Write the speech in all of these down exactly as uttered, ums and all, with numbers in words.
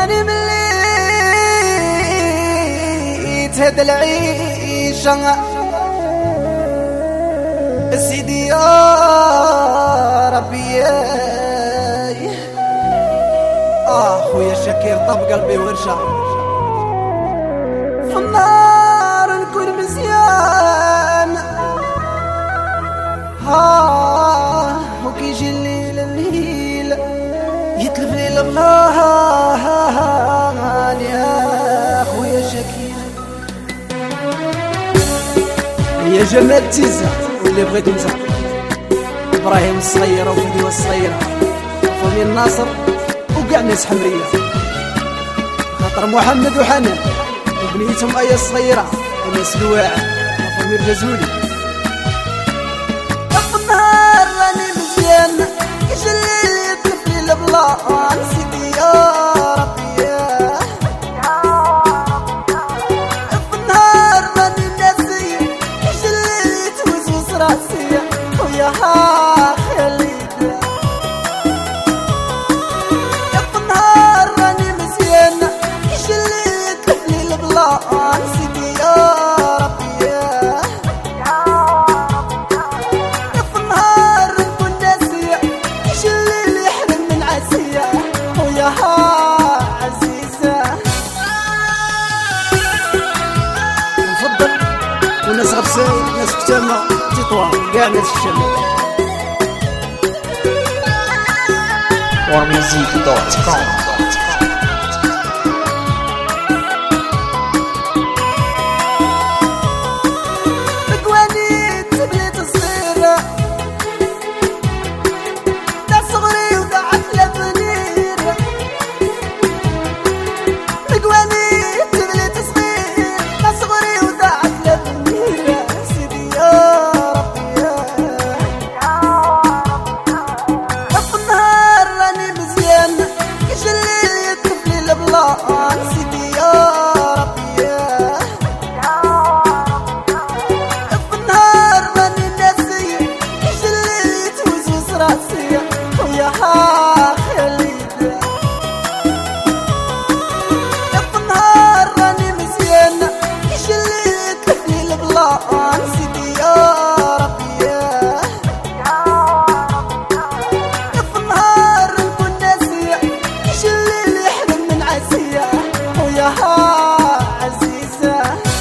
راني مليت هاد العيشة سيدي يا ربي. آه خويا شكير طب قلبي ورشة في النار نكون مزيان. ها وكيجي الليل الليل يتلف لي الله يا خويا شكير. يا جمال تيزا واللي بغيت انت ابراهيم الصغيرة وفدوى الصغيرة وفمي الناصر وكاع ناس حمرية خاطر محمد وحنان وبنيتهم ايا الصغيرة وناس الواعر وفمي الغزولي. في النهار راني مزيان كيجي الليل يتلف لي البلان سيدي يا ربي. في النهار راني ناسي كيجي الليل يتوزوز راسي ويا ها خليل. في النهار راني مزيان كيجي الليل يتلف لي البلان سيدي يا ربي. في النهار نكون ناسية كيجي الليل يحرم من عسية ويا ها عزيزة. نفضل والناس غبسين ناس كتامة تطوى كاع ناس الشمال. warmusic dot com. سيدي يا ربي. في النهار راني ناسي كيجي الليل يتوزوز راسي ويا ها خليل. في النهار راني مزيان كيجي الليل يتلف لي البلان سيدي يا ربي. في النهار نكون ناسي كيجي الليل يحرم من عسية ويا ها عزيزة.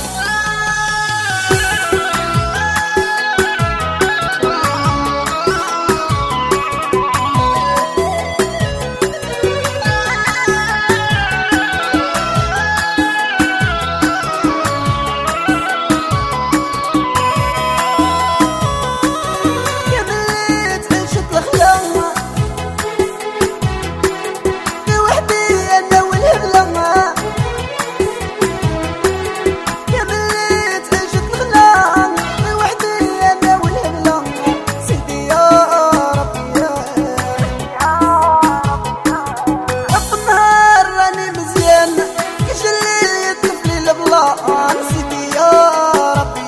يا بليت عشت الخلاوة في وحدي أنا والهبلة. يا بليت عشت الخلاوة في وحدي أنا والهبلة سيدي يا ربي. في النهار راني مزيان كيجي الليل يتلف لي البلان سيدي يا ربي.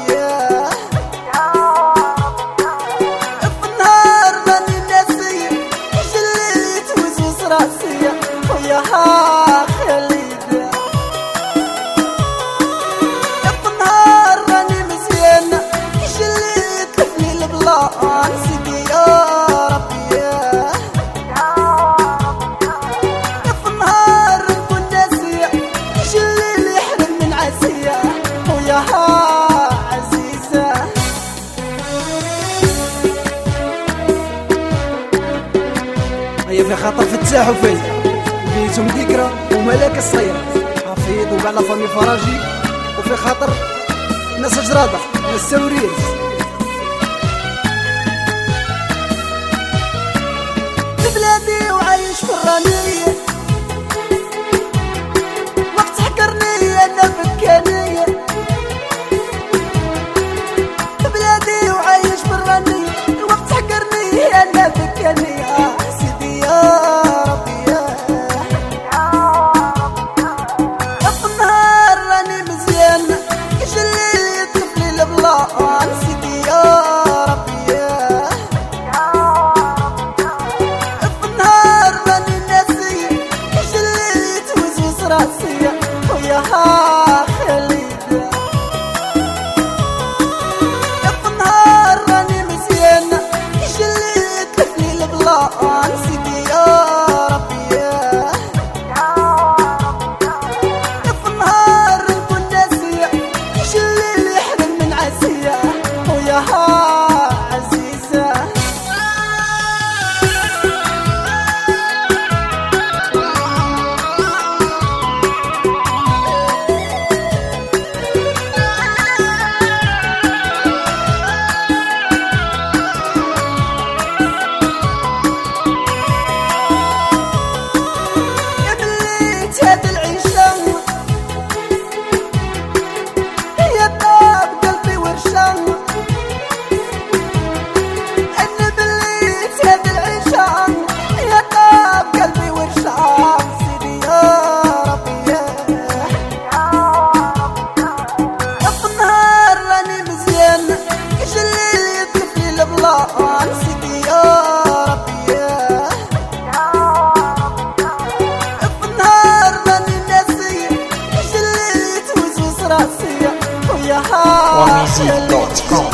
في النهار راني ناسي كيجي الليل يتوزوز راسي ويا ها خليل. في النهار راني مزيان كيجي الليل يتلف لي البلان سيدي يا ربي. في النهار نكون ناسية كيجي الليل يحرم من عسية ويا ها عزيزة. هيا في خاطر فتاح وفايز بنيتهم ذكرى وملاك الصغيرة حفيظ وكاع لا فامي فراجي. وفي خاطر ناس جرادة ناس سوريس في بلادي وعايش في الرانية وقت حكرني أنا فكانية. في بلادي وعايش في الرانية وقت حكرني أنا فكانية سيدي يا ربي. في النهار راني مزيان كيجي الليل يتلف لي البلان سيدي يا ربي. في النهار دوت كوم.